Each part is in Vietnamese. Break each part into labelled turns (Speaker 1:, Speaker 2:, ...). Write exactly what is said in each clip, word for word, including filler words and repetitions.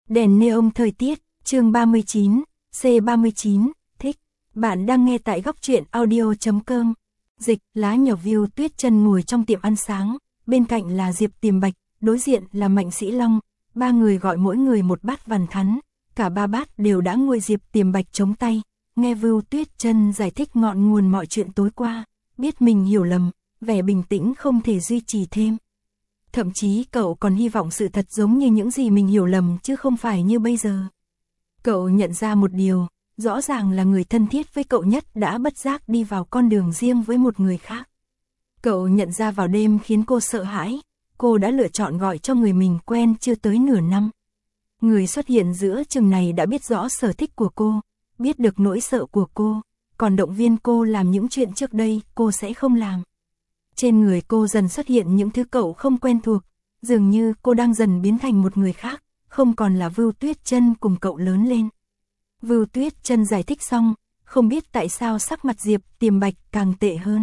Speaker 1: Đèn neon thời tiết, chương ba mươi chín, C ba mươi chín, thích. Bạn đang nghe tại góc truyện audio chấm com. Dịch, lá nhỏ view Tuyết Chân ngồi trong tiệm ăn sáng, bên cạnh là Diệp Tiềm Bạch, đối diện là Mạnh Sĩ Long, ba người gọi mỗi người một bát vằn thắn, cả ba bát đều đã nguội. Diệp Tiềm Bạch chống tay, nghe Vưu Tuyết Chân giải thích ngọn nguồn mọi chuyện tối qua, biết mình hiểu lầm, vẻ bình tĩnh không thể duy trì thêm. Thậm chí cậu còn hy vọng sự thật giống như những gì mình hiểu lầm chứ không phải như bây giờ. Cậu nhận ra một điều, rõ ràng là người thân thiết với cậu nhất đã bất giác đi vào con đường riêng với một người khác. Cậu nhận ra vào đêm khiến cô sợ hãi, cô đã lựa chọn gọi cho người mình quen chưa tới nửa năm. Người xuất hiện giữa chừng này đã biết rõ sở thích của cô, biết được nỗi sợ của cô, còn động viên cô làm những chuyện trước đây cô sẽ không làm. Trên người cô dần xuất hiện những thứ cậu không quen thuộc, dường như cô đang dần biến thành một người khác, không còn là Vưu Tuyết Chân cùng cậu lớn lên. Vưu Tuyết Chân giải thích xong, không biết tại sao sắc mặt Diệp Tiềm Bạch càng tệ hơn.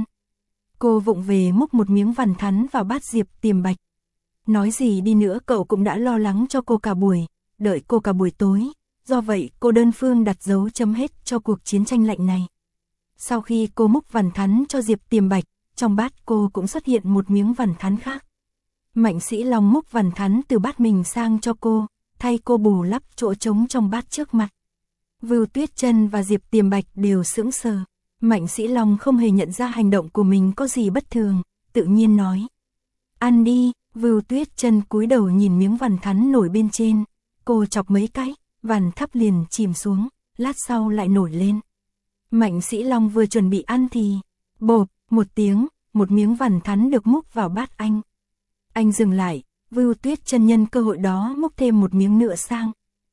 Speaker 1: Cô vụng về múc một miếng vằn thắn vào bát Diệp Tiềm Bạch. Nói gì đi nữa cậu cũng đã lo lắng cho cô cả buổi, đợi cô cả buổi tối, do vậy cô đơn phương đặt dấu chấm hết cho cuộc chiến tranh lạnh này. Sau khi cô múc vằn thắn cho Diệp Tiềm Bạch, trong bát cô cũng xuất hiện một miếng vằn thắn khác. Mạnh Sĩ Long múc vằn thắn từ bát mình sang cho cô, thay cô bù lấp chỗ trống trong bát trước mặt. Vưu Tuyết Chân và Diệp Tiềm Bạch đều sững sờ. Mạnh Sĩ Long không hề nhận ra hành động của mình có gì bất thường, tự nhiên nói: "Ăn đi." Vưu Tuyết Chân cúi đầu nhìn miếng vằn thắn nổi bên trên, cô chọc mấy cái, vằn thắp liền chìm xuống, lát sau lại nổi lên. Mạnh Sĩ Long vừa chuẩn bị ăn thì bộp một tiếng, một miếng vằn thắn được múc vào bát anh. Anh dừng lại, Vưu Tuyết Chân nhân cơ hội đó múc thêm một miếng nữa sang.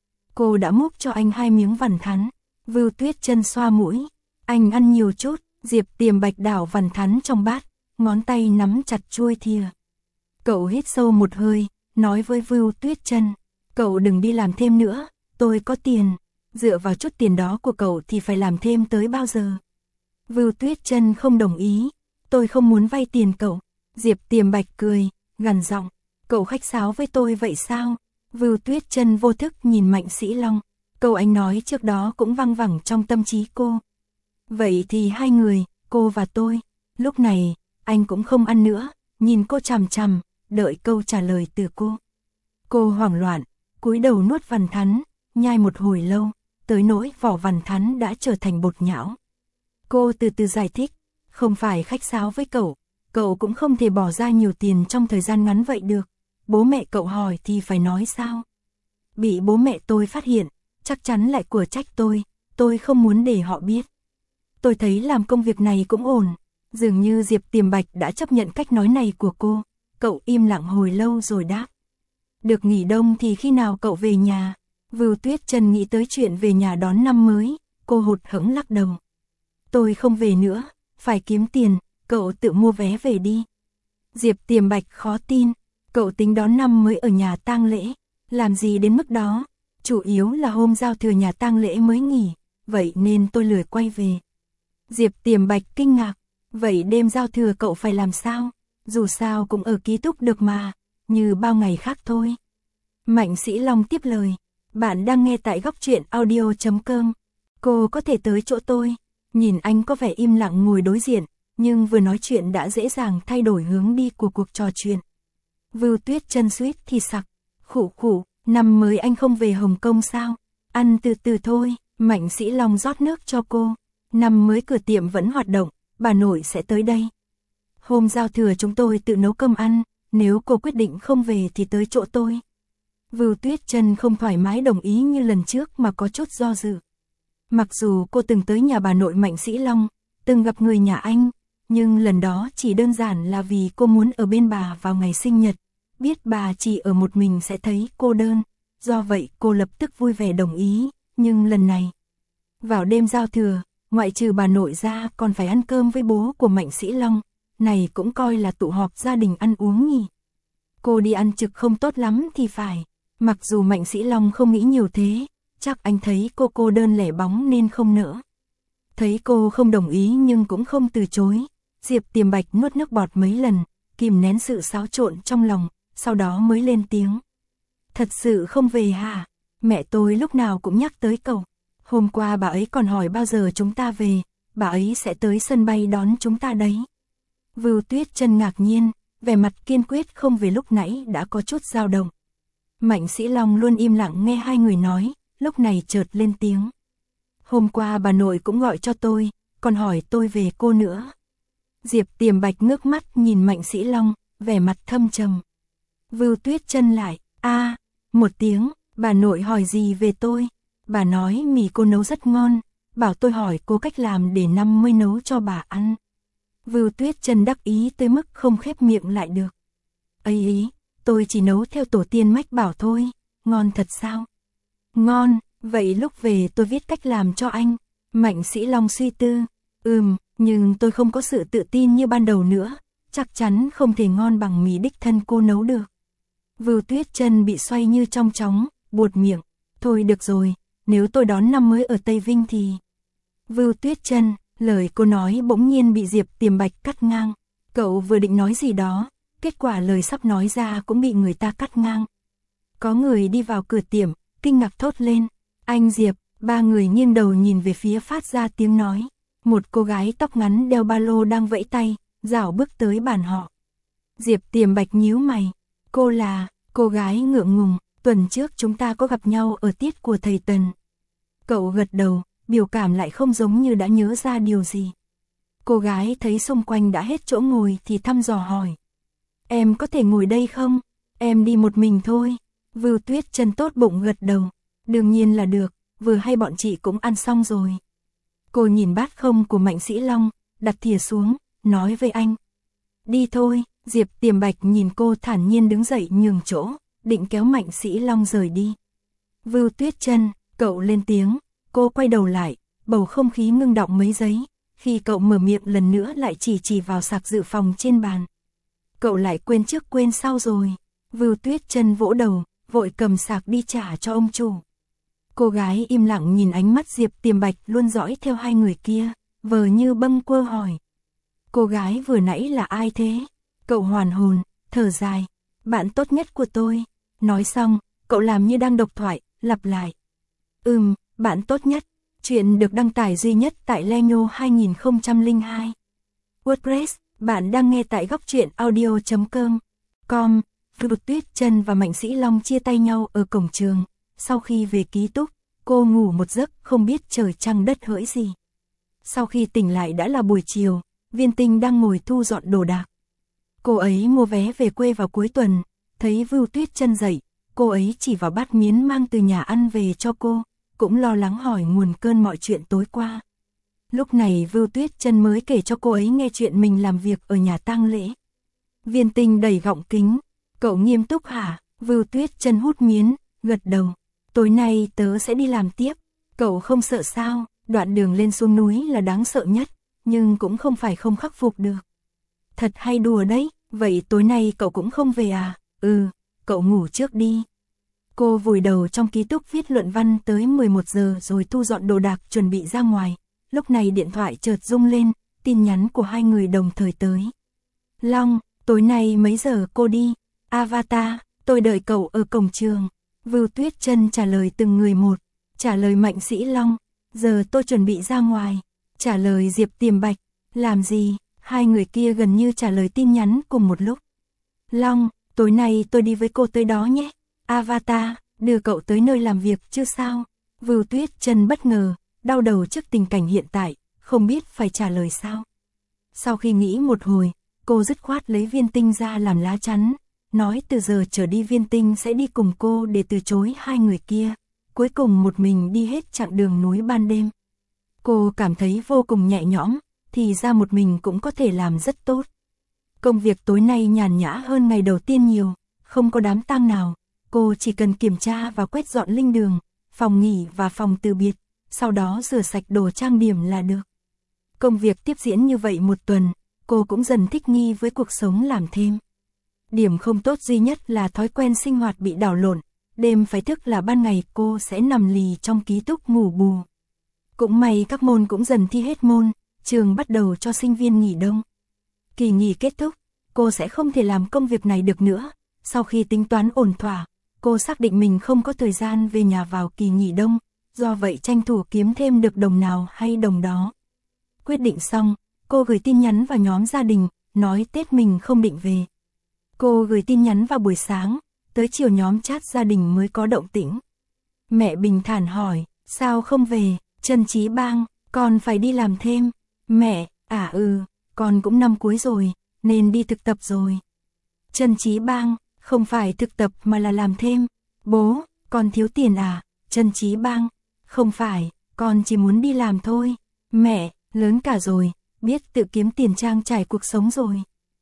Speaker 1: Cô đã múc cho anh hai miếng vằn thắn. Vưu Tuyết Chân xoa mũi, anh ăn nhiều chút. Diệp Tiềm Bạch đảo vằn thắn trong bát, ngón tay nắm chặt chuôi thìa. Cậu hít sâu một hơi, nói với Vưu Tuyết Chân: "Cậu đừng đi làm thêm nữa, tôi có tiền, dựa vào chút tiền đó của cậu thì phải làm thêm tới bao giờ?" Vưu Tuyết Chân không đồng ý: "Tôi không muốn vay tiền cậu." Diệp Tiềm Bạch cười, gằn giọng: "Cậu khách sáo với tôi vậy sao?" Vưu Tuyết Chân vô thức nhìn Mạnh Sĩ Long, câu anh nói trước đó cũng văng vẳng trong tâm trí cô. Vậy thì hai người, cô và tôi. Lúc này, anh cũng không ăn nữa, nhìn cô chằm chằm, đợi câu trả lời từ cô. Cô hoảng loạn, cúi đầu nuốt vằn thắn, nhai một hồi lâu, tới nỗi vỏ vằn thắn đã trở thành bột nhão. Cô từ từ giải thích: "Không phải khách sáo với cậu, cậu cũng không thể bỏ ra nhiều tiền trong thời gian ngắn vậy được. Bố mẹ cậu hỏi thì phải nói sao? Bị bố mẹ tôi phát hiện, chắc chắn lại của trách tôi, tôi không muốn để họ biết. Tôi thấy làm công việc này cũng ổn." Dường như Diệp Tiềm Bạch đã chấp nhận cách nói này của cô, cậu im lặng hồi lâu rồi đáp: "Được nghỉ đông thì khi nào cậu về nhà?" Vưu Tuyết Chân nghĩ tới chuyện về nhà đón năm mới, cô hụt hẫng lắc đầu: "Tôi không về nữa, phải kiếm tiền, cậu tự mua vé về đi." Diệp Tiềm Bạch khó tin: "Cậu tính đón năm mới ở nhà tang lễ, làm gì đến mức đó? Chủ yếu là hôm giao thừa nhà tang lễ mới nghỉ, vậy nên tôi lười quay về." Diệp Tiềm Bạch kinh ngạc: "Vậy đêm giao thừa cậu phải làm sao? Dù sao cũng ở ký túc được mà, như bao ngày khác thôi." Mạnh Sĩ Long tiếp lời: "Bạn đang nghe tại góc truyện audio chấm com. Cô có thể tới chỗ tôi." Nhìn anh có vẻ im lặng ngồi đối diện, nhưng vừa nói chuyện đã dễ dàng thay đổi hướng đi của cuộc trò chuyện. Vưu Tuyết Chân suýt thì sặc: "Khụ khụ, năm mới anh không về Hồng Kông sao? Ăn từ từ thôi." Mạnh Sĩ Long rót nước cho cô: "Năm mới cửa tiệm vẫn hoạt động, bà nội sẽ tới đây. Hôm giao thừa chúng tôi tự nấu cơm ăn, nếu cô quyết định không về thì tới chỗ tôi." Vưu Tuyết Chân không thoải mái đồng ý như lần trước mà có chút do dự. Mặc dù cô từng tới nhà bà nội Mạnh Sĩ Long, từng gặp người nhà anh, nhưng lần đó chỉ đơn giản là vì cô muốn ở bên bà vào ngày sinh nhật, biết bà chỉ ở một mình sẽ thấy cô đơn, do vậy cô lập tức vui vẻ đồng ý, nhưng lần này, vào đêm giao thừa, ngoại trừ bà nội ra còn phải ăn cơm với bố của Mạnh Sĩ Long, này cũng coi là tụ họp gia đình ăn uống nhỉ. Cô đi ăn trực không tốt lắm thì phải, mặc dù Mạnh Sĩ Long không nghĩ nhiều thế, chắc anh thấy cô cô đơn lẻ bóng nên không nỡ. Thấy cô không đồng ý nhưng cũng không từ chối, Diệp Tiềm Bạch nuốt nước bọt mấy lần, kìm nén sự xáo trộn trong lòng, sau đó mới lên tiếng: "Thật sự không về hả?" Mẹ tôi lúc nào cũng nhắc tới cậu. Hôm qua bà ấy còn hỏi bao giờ chúng ta về, bà ấy sẽ tới sân bay đón chúng ta đấy. Vưu Tuyết Chân ngạc nhiên, vẻ mặt kiên quyết không về lúc nãy đã có chút dao động. Mạnh Sĩ Long luôn im lặng nghe hai người nói, lúc này chợt lên tiếng. Hôm qua bà nội cũng gọi cho tôi, còn hỏi tôi về cô nữa. Diệp Tiềm Bạch ngước mắt nhìn Mạnh Sĩ Long, vẻ mặt thâm trầm. Vưu Tuyết Chân lại, a, một tiếng, bà nội hỏi gì về tôi? Bà nói mì cô nấu rất ngon, bảo tôi hỏi cô cách làm để năm mới nấu cho bà ăn. Vưu Tuyết Chân đắc ý tới mức không khép miệng lại được. Ấy ý, tôi chỉ nấu theo tổ tiên mách bảo thôi, ngon thật sao? Ngon, vậy lúc về tôi viết cách làm cho anh. Mạnh Sĩ Long suy tư, ừm, nhưng tôi không có sự tự tin như ban đầu nữa, chắc chắn không thể ngon bằng mì đích thân cô nấu được. Vưu Tuyết Chân bị xoay như trong chóng, buột miệng, thôi được rồi, nếu tôi đón năm mới ở Tây Vinh thì... Vưu Tuyết Chân, lời cô nói bỗng nhiên bị Diệp Tiềm Bạch cắt ngang. Cậu vừa định nói gì đó, kết quả lời sắp nói ra cũng bị người ta cắt ngang. Có người đi vào cửa tiệm, kinh ngạc thốt lên, anh Diệp. Ba người nghiêng đầu nhìn về phía phát ra tiếng nói. Một cô gái tóc ngắn đeo ba lô đang vẫy tay, rảo bước tới bàn họ. Diệp Tiềm Bạch nhíu mày, cô là... Cô gái ngượng ngùng, tuần trước chúng ta có gặp nhau ở tiết của thầy Tần. Cậu gật đầu, biểu cảm lại không giống như đã nhớ ra điều gì. Cô gái thấy xung quanh đã hết chỗ ngồi thì thăm dò hỏi. Em có thể ngồi đây không? Em đi một mình thôi. Vưu Tuyết Chân tốt bụng gật đầu. Đương nhiên là được, vừa hay bọn chị cũng ăn xong rồi. Cô nhìn bát không của Mạnh Sĩ Long, đặt thìa xuống, nói với anh. Đi thôi. Diệp Tiềm Bạch nhìn cô thản nhiên đứng dậy nhường chỗ, định kéo Mạnh Sĩ Long rời đi. Vưu Tuyết Chân, cậu lên tiếng, cô quay đầu lại, bầu không khí ngưng đọng mấy giây, khi cậu mở miệng lần nữa lại chỉ chỉ vào sạc dự phòng trên bàn. Cậu lại quên trước quên sau rồi. Vưu Tuyết Chân vỗ đầu, vội cầm sạc đi trả cho ông chủ. Cô gái im lặng nhìn ánh mắt Diệp Tiềm Bạch luôn dõi theo hai người kia, vờ như bâng quơ hỏi. Cô gái vừa nãy là ai thế? Cậu hoàn hồn, thở dài, bạn tốt nhất của tôi. Nói xong, cậu làm như đang độc thoại, lặp lại. Ừm, bạn tốt nhất. Chuyện được đăng tải duy nhất tại Lenyo hai không không hai. WordPress, bạn đang nghe tại góc truyện audio chấm com. Vưu Tuyết Chân và Mạnh Sĩ Long chia tay nhau ở cổng trường. Sau khi về ký túc, cô ngủ một giấc không biết trời trăng đất hỡi gì. Sau khi tỉnh lại đã là buổi chiều, Viên Tinh đang ngồi thu dọn đồ đạc. Cô ấy mua vé về quê vào cuối tuần, thấy Vưu Tuyết Chân dậy, cô ấy chỉ vào bát miến mang từ nhà ăn về cho cô, cũng lo lắng hỏi nguồn cơn mọi chuyện tối qua. Lúc này Vưu Tuyết Chân mới kể cho cô ấy nghe chuyện mình làm việc ở nhà tang lễ. Viên Tinh đẩy gọng kính, cậu nghiêm túc hả? Vưu Tuyết Chân hút miến, gật đầu, tối nay tớ sẽ đi làm tiếp, cậu không sợ sao? Đoạn đường lên xuống núi là đáng sợ nhất, nhưng cũng không phải không khắc phục được. Thật hay đùa đấy, vậy tối nay cậu cũng không về à? Ừ, cậu ngủ trước đi. Cô vùi đầu trong ký túc viết luận văn tới mười một giờ rồi thu dọn đồ đạc chuẩn bị ra ngoài. Lúc này điện thoại chợt rung lên, tin nhắn của hai người đồng thời tới. Long, tối nay mấy giờ cô đi? Avatar, tôi đợi cậu ở cổng trường. Vưu Tuyết Chân trả lời từng người một. Trả lời Mạnh Sĩ Long, giờ tôi chuẩn bị ra ngoài. Trả lời Diệp Tiềm Bạch, làm gì? Hai người kia gần như trả lời tin nhắn cùng một lúc. Long, tối nay tôi đi với cô tới đó nhé. Avatar, đưa cậu tới nơi làm việc chứ sao? Vưu Tuyết Chân bất ngờ, đau đầu trước tình cảnh hiện tại, không biết phải trả lời sao. Sau khi nghĩ một hồi, cô dứt khoát lấy Viên Tinh ra làm lá chắn, nói từ giờ trở đi Viên Tinh sẽ đi cùng cô để từ chối hai người kia, cuối cùng một mình đi hết chặng đường núi ban đêm. Cô cảm thấy vô cùng nhẹ nhõm, thì ra một mình cũng có thể làm rất tốt. Công việc tối nay nhàn nhã hơn ngày đầu tiên nhiều, không có đám tang nào, cô chỉ cần kiểm tra và quét dọn linh đường, phòng nghỉ và phòng từ biệt, sau đó rửa sạch đồ trang điểm là được. Công việc tiếp diễn như vậy một tuần, cô cũng dần thích nghi với cuộc sống làm thêm. Điểm không tốt duy nhất là thói quen sinh hoạt bị đảo lộn, đêm phải thức là ban ngày cô sẽ nằm lì trong ký túc ngủ bù. Cũng may các môn cũng dần thi hết môn, trường bắt đầu cho sinh viên nghỉ đông. Kỳ nghỉ kết thúc, cô sẽ không thể làm công việc này được nữa, sau khi tính toán ổn thỏa, cô xác định mình không có thời gian về nhà vào kỳ nghỉ đông, do vậy tranh thủ kiếm thêm được đồng nào hay đồng đó. Quyết định xong, cô gửi tin nhắn vào nhóm gia đình, nói Tết mình không định về. Cô gửi tin nhắn vào buổi sáng, tới chiều nhóm chat gia đình mới có động tĩnh. Mẹ bình thản hỏi, sao không về? Trần Chí Bang, con phải đi làm thêm. Mẹ, à ừ, con cũng năm cuối rồi, nên đi thực tập rồi. Trần Chí Bang, không phải thực tập mà là làm thêm. Bố, con thiếu tiền à? Trần Chí Bang, không phải, con chỉ muốn đi làm thôi. Mẹ, lớn cả rồi, biết tự kiếm tiền trang trải cuộc sống rồi.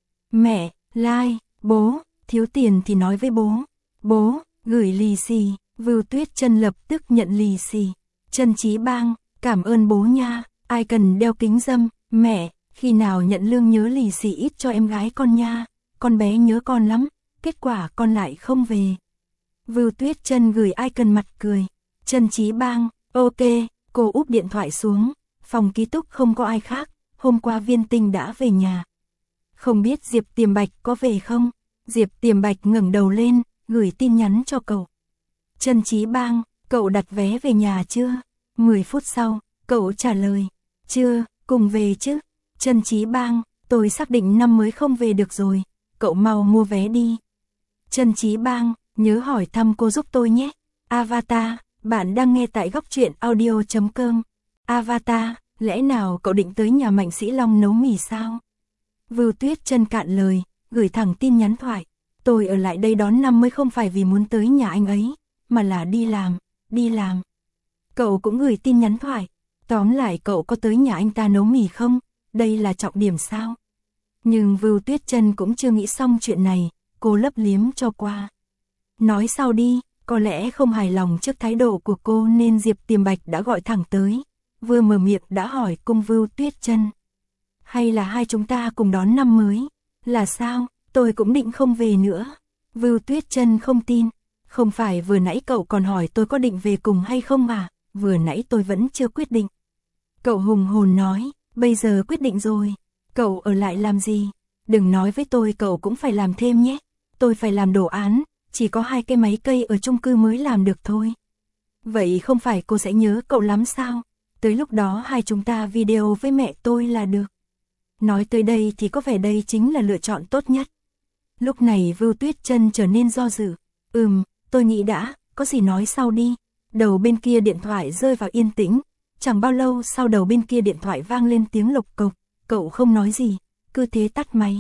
Speaker 1: Mẹ, Lai, bố, thiếu tiền thì nói với bố. Bố, gửi lì xì. Vưu Tuyết Trân lập tức nhận lì xì. Trần Chí Bang, cảm ơn bố nha, ai cần đeo kính râm. Mẹ, khi nào nhận lương nhớ lì xì ít cho em gái con nha, con bé nhớ con lắm, kết quả con lại không về. Vưu Tuyết Trân gửi icon mặt cười. Trần Chí Bang, ok, cô úp điện thoại xuống, phòng ký túc không có ai khác, hôm qua Viên Tinh đã về nhà. Không biết Diệp Tiềm Bạch có về không? Diệp Tiềm Bạch ngẩng đầu lên, gửi tin nhắn cho cậu. Trần Chí Bang, cậu đặt vé về nhà chưa? mười phút sau, cậu trả lời, chưa, cùng về chứ. Trần Chí Bang, tôi xác định năm mới không về được rồi, cậu mau mua vé đi. Trần Chí Bang, nhớ hỏi thăm cô giúp tôi nhé. Avatar, bạn đang nghe tại góc truyện audio chấm com. Avatar, lẽ nào cậu định tới nhà Mạnh Sĩ Long nấu mì sao? Vưu Tuyết Trân cạn lời, gửi thẳng tin nhắn thoại. Tôi ở lại đây đón năm mới không phải vì muốn tới nhà anh ấy, mà là đi làm, đi làm. Cậu cũng gửi tin nhắn thoại. Tóm lại cậu có tới nhà anh ta nấu mì không? Đây là trọng điểm sao? Nhưng Vưu Tuyết Trân cũng chưa nghĩ xong chuyện này, cô lấp liếm cho qua. Nói sau đi, có lẽ không hài lòng trước thái độ của cô nên Diệp Tiềm Bạch đã gọi thẳng tới. Vừa mở miệng đã hỏi cung Vưu Tuyết Trân. Hay là hai chúng ta cùng đón năm mới? Là sao? Tôi cũng định không về nữa. Vưu Tuyết Trân không tin. Không phải vừa nãy cậu còn hỏi tôi có định về cùng hay không à? Vừa nãy tôi vẫn chưa quyết định. Cậu hùng hồn nói, bây giờ quyết định rồi. Cậu ở lại làm gì? Đừng nói với tôi cậu cũng phải làm thêm nhé. Tôi phải làm đồ án, chỉ có hai cái máy cây ở chung cư mới làm được thôi. Vậy không phải cô sẽ nhớ cậu lắm sao? Tới lúc đó hai chúng ta video với mẹ tôi là được. Nói tới đây thì có vẻ đây chính là lựa chọn tốt nhất. Lúc này Vưu Tuyết Trân trở nên do dự. Ừm, tôi nghĩ đã, có gì nói sau đi. Đầu bên kia điện thoại rơi vào yên tĩnh. Chẳng bao lâu sau đầu bên kia điện thoại vang lên tiếng lộc cộc. Cậu không nói gì, cứ thế tắt máy.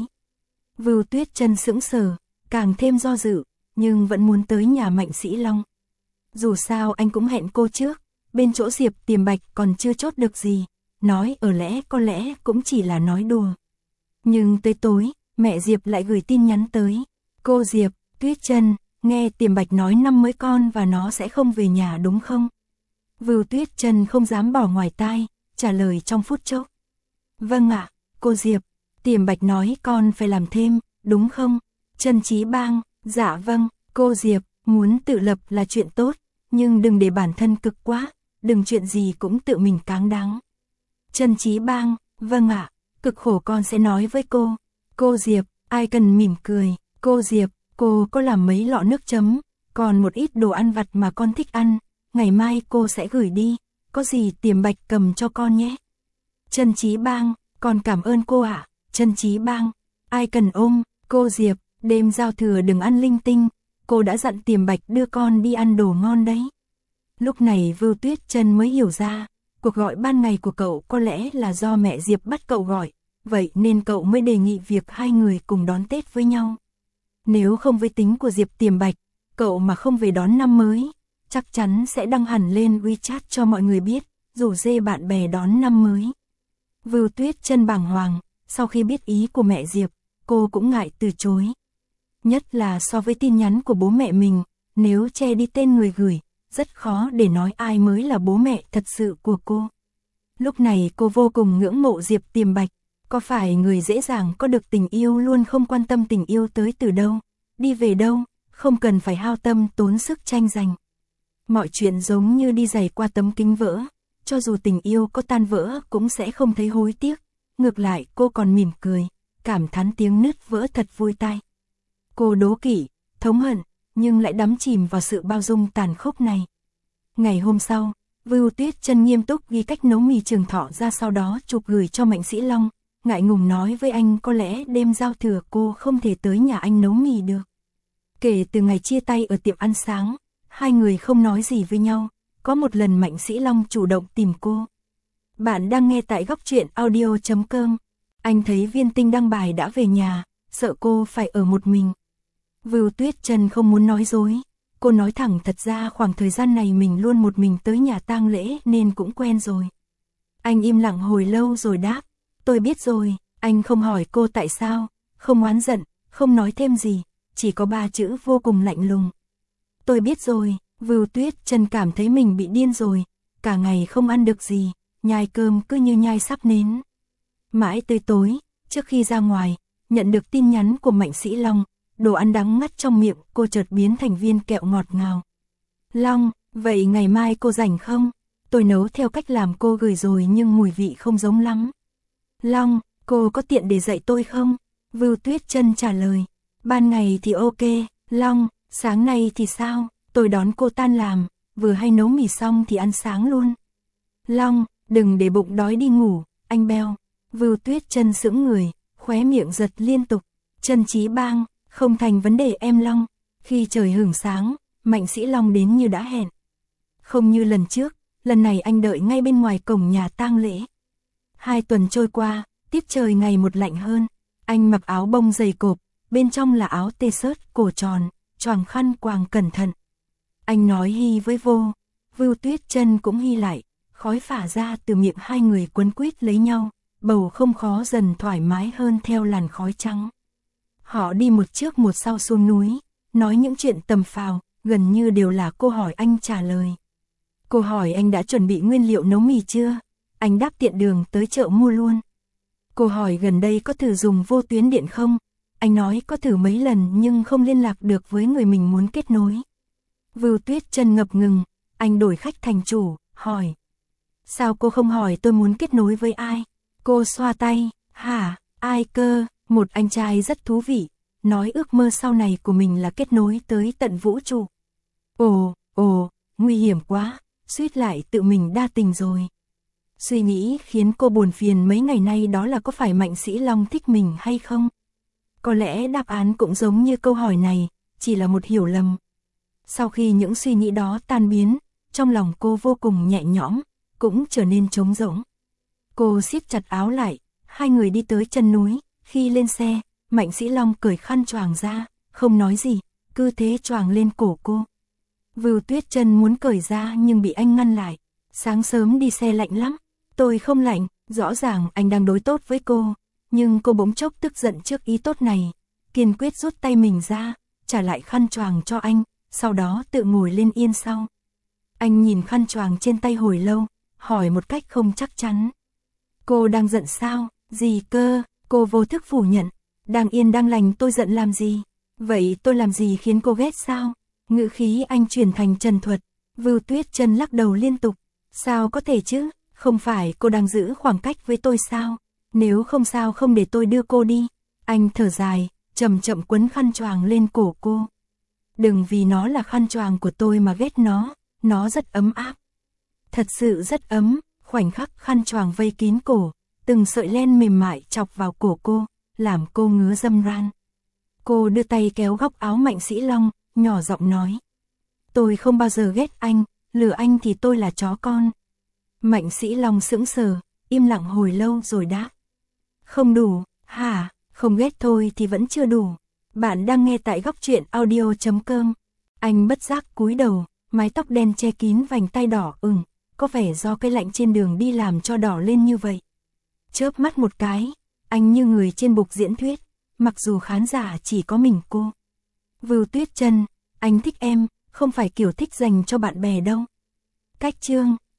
Speaker 1: Vưu Tuyết Trân sững sờ, càng thêm do dự, nhưng vẫn muốn tới nhà Mạnh Sĩ Long. Dù sao anh cũng hẹn cô trước, bên chỗ Diệp Tiềm Bạch còn chưa chốt được gì. Nói ở lẽ có lẽ cũng chỉ là nói đùa. Nhưng tới tối, mẹ Diệp lại gửi tin nhắn tới. Cô Diệp, Tuyết Trân, nghe Tiềm Bạch nói năm mới con và nó sẽ không về nhà đúng không? Vưu Tuyết Trân không dám bỏ ngoài tai, trả lời trong phút chốc. Vâng ạ, cô Diệp. Tiềm Bạch nói con phải làm thêm, đúng không? Trần Chí Bang, dạ vâng, cô Diệp, muốn tự lập là chuyện tốt, nhưng đừng để bản thân cực quá, đừng chuyện gì cũng tự mình cáng đáng. Trần Chí Bang, vâng ạ, cực khổ con sẽ nói với cô. Cô Diệp, ai cần mỉm cười, cô Diệp, cô có làm mấy lọ nước chấm, còn một ít đồ ăn vặt mà con thích ăn, ngày mai cô sẽ gửi đi, có gì Tiềm Bạch cầm cho con nhé. Trần Chí Bang, con cảm ơn cô ạ. Trần Chí Bang, ai cần ôm, cô Diệp, đêm giao thừa đừng ăn linh tinh, cô đã dặn Tiềm Bạch đưa con đi ăn đồ ngon đấy. Lúc này Vưu Tuyết Trân mới hiểu ra, cuộc gọi ban ngày của cậu có lẽ là do mẹ Diệp bắt cậu gọi, vậy nên cậu mới đề nghị việc hai người cùng đón Tết với nhau. Nếu không với tính của Diệp Tiềm Bạch, cậu mà không về đón năm mới, chắc chắn sẽ đăng hẳn lên WeChat cho mọi người biết, rủ rê bạn bè đón năm mới. Vưu Tuyết Trân bàng hoàng, sau khi biết ý của mẹ Diệp, cô cũng ngại từ chối. Nhất là so với tin nhắn của bố mẹ mình, nếu che đi tên người gửi, rất khó để nói ai mới là bố mẹ thật sự của cô. Lúc này cô vô cùng ngưỡng mộ Diệp Tiềm Bạch, có phải người dễ dàng có được tình yêu luôn không quan tâm tình yêu tới từ đâu, đi về đâu, không cần phải hao tâm tốn sức tranh giành. Mọi chuyện giống như đi giày qua tấm kính vỡ, cho dù tình yêu có tan vỡ cũng sẽ không thấy hối tiếc. Ngược lại cô còn mỉm cười, cảm thán tiếng nứt vỡ thật vui tai. Cô đố kỵ, thống hận, nhưng lại đắm chìm vào sự bao dung tàn khốc này. Ngày hôm sau, Vưu Tuyết Chân nghiêm túc ghi cách nấu mì Trường Thọ ra, sau đó chụp gửi cho Mạnh Sĩ Long, ngại ngùng nói với anh có lẽ đêm giao thừa cô không thể tới nhà anh nấu mì được. Kể từ ngày chia tay ở tiệm ăn sáng, hai người không nói gì với nhau. Có một lần Mạnh Sĩ Long chủ động tìm cô. Bạn đang nghe tại góc truyện audio chấm com. Anh thấy Viên Tinh đăng bài đã về nhà, sợ cô phải ở một mình. Vưu Tuyết Chân không muốn nói dối. Cô nói thẳng thật ra khoảng thời gian này mình luôn một mình tới nhà tang lễ nên cũng quen rồi. Anh im lặng hồi lâu rồi đáp, tôi biết rồi. Anh không hỏi cô tại sao, không oán giận, không nói thêm gì, chỉ có ba chữ vô cùng lạnh lùng. Tôi biết rồi. Vưu Tuyết Chân cảm thấy mình bị điên rồi, cả ngày không ăn được gì, nhai cơm cứ như nhai sắp nến. Mãi tới tối, trước khi ra ngoài, nhận được tin nhắn của Mạnh Sĩ Long, đồ ăn đắng ngắt trong miệng cô chợt biến thành viên kẹo ngọt ngào. Long, vậy ngày mai cô rảnh không? Tôi nấu theo cách làm cô gửi rồi nhưng mùi vị không giống lắm. Long, cô có tiện để dạy tôi không? Vưu Tuyết Chân trả lời, ban ngày thì ok. Long, sáng nay thì sao? Tôi đón cô tan làm, vừa hay nấu mì xong thì ăn sáng luôn. Long, đừng để bụng đói đi ngủ, anh beo. Vưu Tuyết Chân sững người, khóe miệng giật liên tục. Chân Chí Bang, không thành vấn đề em Long. Khi trời hửng sáng, Mạnh Sĩ Long đến như đã hẹn. Không như lần trước, lần này anh đợi ngay bên ngoài cổng nhà tang lễ. Hai tuần trôi qua, tiết trời ngày một lạnh hơn. Anh mặc áo bông dày cộp, bên trong là áo t-shirt cổ tròn, choàng khăn quàng cẩn thận. Anh nói hi với vô, Vưu Tuyết Chân cũng hi lại, khói phả ra từ miệng hai người quấn quýt lấy nhau, bầu không khó dần thoải mái hơn theo làn khói trắng. Họ đi một trước một sau xuống núi, nói những chuyện tầm phào, gần như đều là cô hỏi anh trả lời. Cô hỏi anh đã chuẩn bị nguyên liệu nấu mì chưa, anh đáp tiện đường tới chợ mua luôn. Cô hỏi gần đây có thử dùng vô tuyến điện không, anh nói có thử mấy lần nhưng không liên lạc được với người mình muốn kết nối. Vưu Tuyết Chân ngập ngừng, anh đổi khách thành chủ, hỏi. Sao cô không hỏi tôi muốn kết nối với ai? Cô xoa tay, hả, ai cơ, một anh trai rất thú vị, nói ước mơ sau này của mình là kết nối tới tận vũ trụ. Ồ, ồ, nguy hiểm quá, suýt lại tự mình đa tình rồi. Suy nghĩ khiến cô buồn phiền mấy ngày nay đó là có phải Mạnh Sĩ Long thích mình hay không? Có lẽ đáp án cũng giống như câu hỏi này, chỉ là một hiểu lầm. Sau khi những suy nghĩ đó tan biến, trong lòng cô vô cùng nhẹ nhõm, cũng trở nên trống rỗng. Cô siết chặt áo lại, hai người đi tới chân núi, khi lên xe, Mạnh Sĩ Long cởi khăn choàng ra, không nói gì, cứ thế choàng lên cổ cô. Vưu Tuyết Chân muốn cởi ra nhưng bị anh ngăn lại. Sáng sớm đi xe lạnh lắm, tôi không lạnh, rõ ràng anh đang đối tốt với cô, nhưng cô bỗng chốc tức giận trước ý tốt này, kiên quyết rút tay mình ra, trả lại khăn choàng cho anh, sau đó tự ngồi lên yên sau. Anh nhìn khăn choàng trên tay hồi lâu, hỏi một cách không chắc chắn. Cô đang giận sao? Gì cơ? Cô vô thức phủ nhận. Đang yên đang lành tôi giận làm gì? Vậy tôi làm gì khiến cô ghét sao? Ngữ khí anh chuyển thành trần thuật. Vưu Tuyết Chân lắc đầu liên tục. Sao có thể chứ? Không phải cô đang giữ khoảng cách với tôi sao? Nếu không sao không để tôi đưa cô đi. Anh thở dài, chậm chậm quấn khăn choàng lên cổ cô. Đừng vì nó là khăn choàng của tôi mà ghét nó, nó rất ấm áp. Thật sự rất ấm, khoảnh khắc khăn choàng vây kín cổ, từng sợi len mềm mại chọc vào cổ cô, làm cô ngứa râm ran. Cô đưa tay kéo góc áo Mạnh Sĩ Long, nhỏ giọng nói. Tôi không bao giờ ghét anh, lừa anh thì tôi là chó con. Mạnh Sĩ Long sững sờ, im lặng hồi lâu rồi đáp. Không đủ, hả, không ghét thôi thì vẫn chưa đủ. Bạn đang nghe tại góc truyện audio chấm com. Anh bất giác cúi đầu, mái tóc đen che kín vành tai đỏ ửng, có vẻ do cái lạnh trên đường đi làm cho đỏ lên như vậy. Chớp mắt một cái, anh như người trên bục diễn thuyết, mặc dù khán giả chỉ có mình cô. Vưu Tuyết Chân, anh thích em, không phải kiểu thích dành cho bạn bè đâu. Cách chương